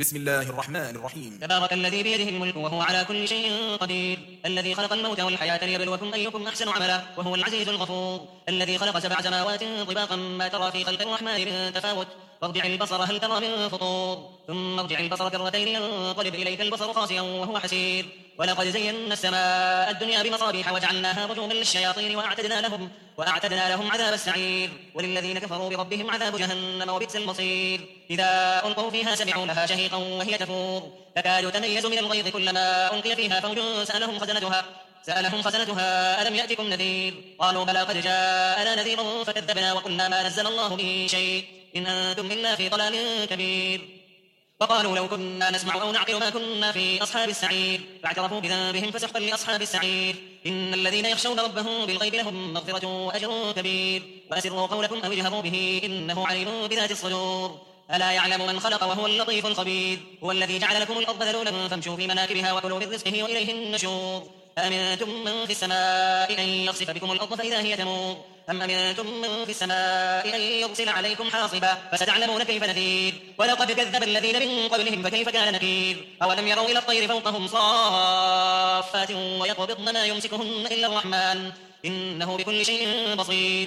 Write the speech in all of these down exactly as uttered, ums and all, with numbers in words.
بسم الله الرحمن الرحيم. تبارك الذي بيده الملك وهو على كل شيء قدير، الذي خلق الموت والحياة ليبلوكم أيكم أحسن عملا وهو العزيز الغفور، الذي خلق سبع سماوات طباقا ما ترى في خلق الرحمن من تفاوت، وارجع البصر هل ترى من فطور، ثم ارجع البصر كرتين ينقلب إليك البصر خاسئا وهو حسير، ولقد زينا السماء الدنيا بمصابيح وجعلناها رجوما للشياطين وأعتدنا لهم وأعتدنا لهم عذاب السعير، وللذين كفروا بربهم عذاب جهنم وبئس المصير، إذا ألقوا فيها سمعوا لها شهيقا وهي تفور، تكاد تميز من الغيظ كلما ألقي فيها فوج سألهم خزنتها سألهم خزنتها ألم يأتكم نذير، قالوا بلى قد جاءنا نذير فكذبنا وقلنا ما نزل الله من شيء إن أنتم إلا في ضلال كبير، وقالوا لو كنا نسمع أو نعقل ما كنا في أصحاب السعير، فاعترفوا بذنبهم فسحقا لأصحاب السعير، إن الذين يخشون ربهم بالغيب لهم مغفرة وأجر كبير، وأسروا قولكم أو اجهروا به إنه عليم بذات الصدور، ألا يعلم من خلق وهو اللطيف الخبير، هو الذي جعل لكم الأرض ذلولا فامشوا في مناكبها وكلوا من رزقه وإليه النشور، أأمنتم من في السماء أن يخسف بكم الأرض فإذا هي تمور، أم أمنتم من في السماء أن يرسل عليكم حاصبا فستعلمون كيف نذير، ولقد كذب الذين من قبلهم فكيف كان نكير، أولم يروا إلى الطير فوقهم صافات ويقبضن ما يمسكهن إلا الرحمن إنه بكل شيء بصير،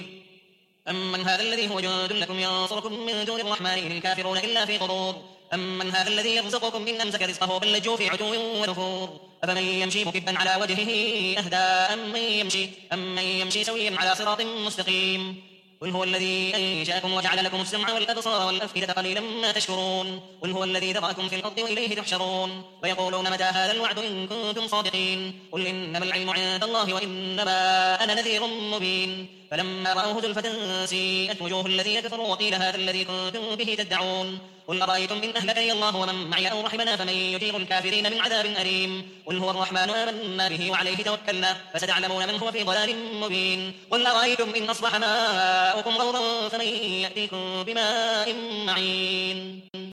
أمن هذا الذي هو جند لكم ينصركم من دون الرحمن إن الكافرون إلا في غرور، أمن هذا الذي يرزقكم إن أمسك رزقه بل لجوا في عتو ونفور، أفمن يمشي مكبا على وجهه أهدى أمن يمشي, أم يمشي سويا على صراط مستقيم، قل هو الذي أنشأكم وجعل لكم السمع والأبصار والأفئدة قليلا ما تشكرون، قل هو الذي ذرأكم في الأرض وإليه تحشرون، ويقولون متى هذا الوعد إن كنتم صادقين، قل إنما العلم عند الله وإنما أنا نذير مبين، فلما رأوه زلفة سيئت وجوه الذين كفروا وقيل هذا الذي كنتم به تدعون، قل أرأيتم إن أهلكني الله ومن معي أو رحمنا فمن يجير الكافرين من عذاب أليم، قل هو الرحمن آمنا به وعليه توكلنا فستعلمون من هو في ضلال مبين، قل أرأيتم إن أصبح ماؤكم غورا فمن يأتيكم بماء معين.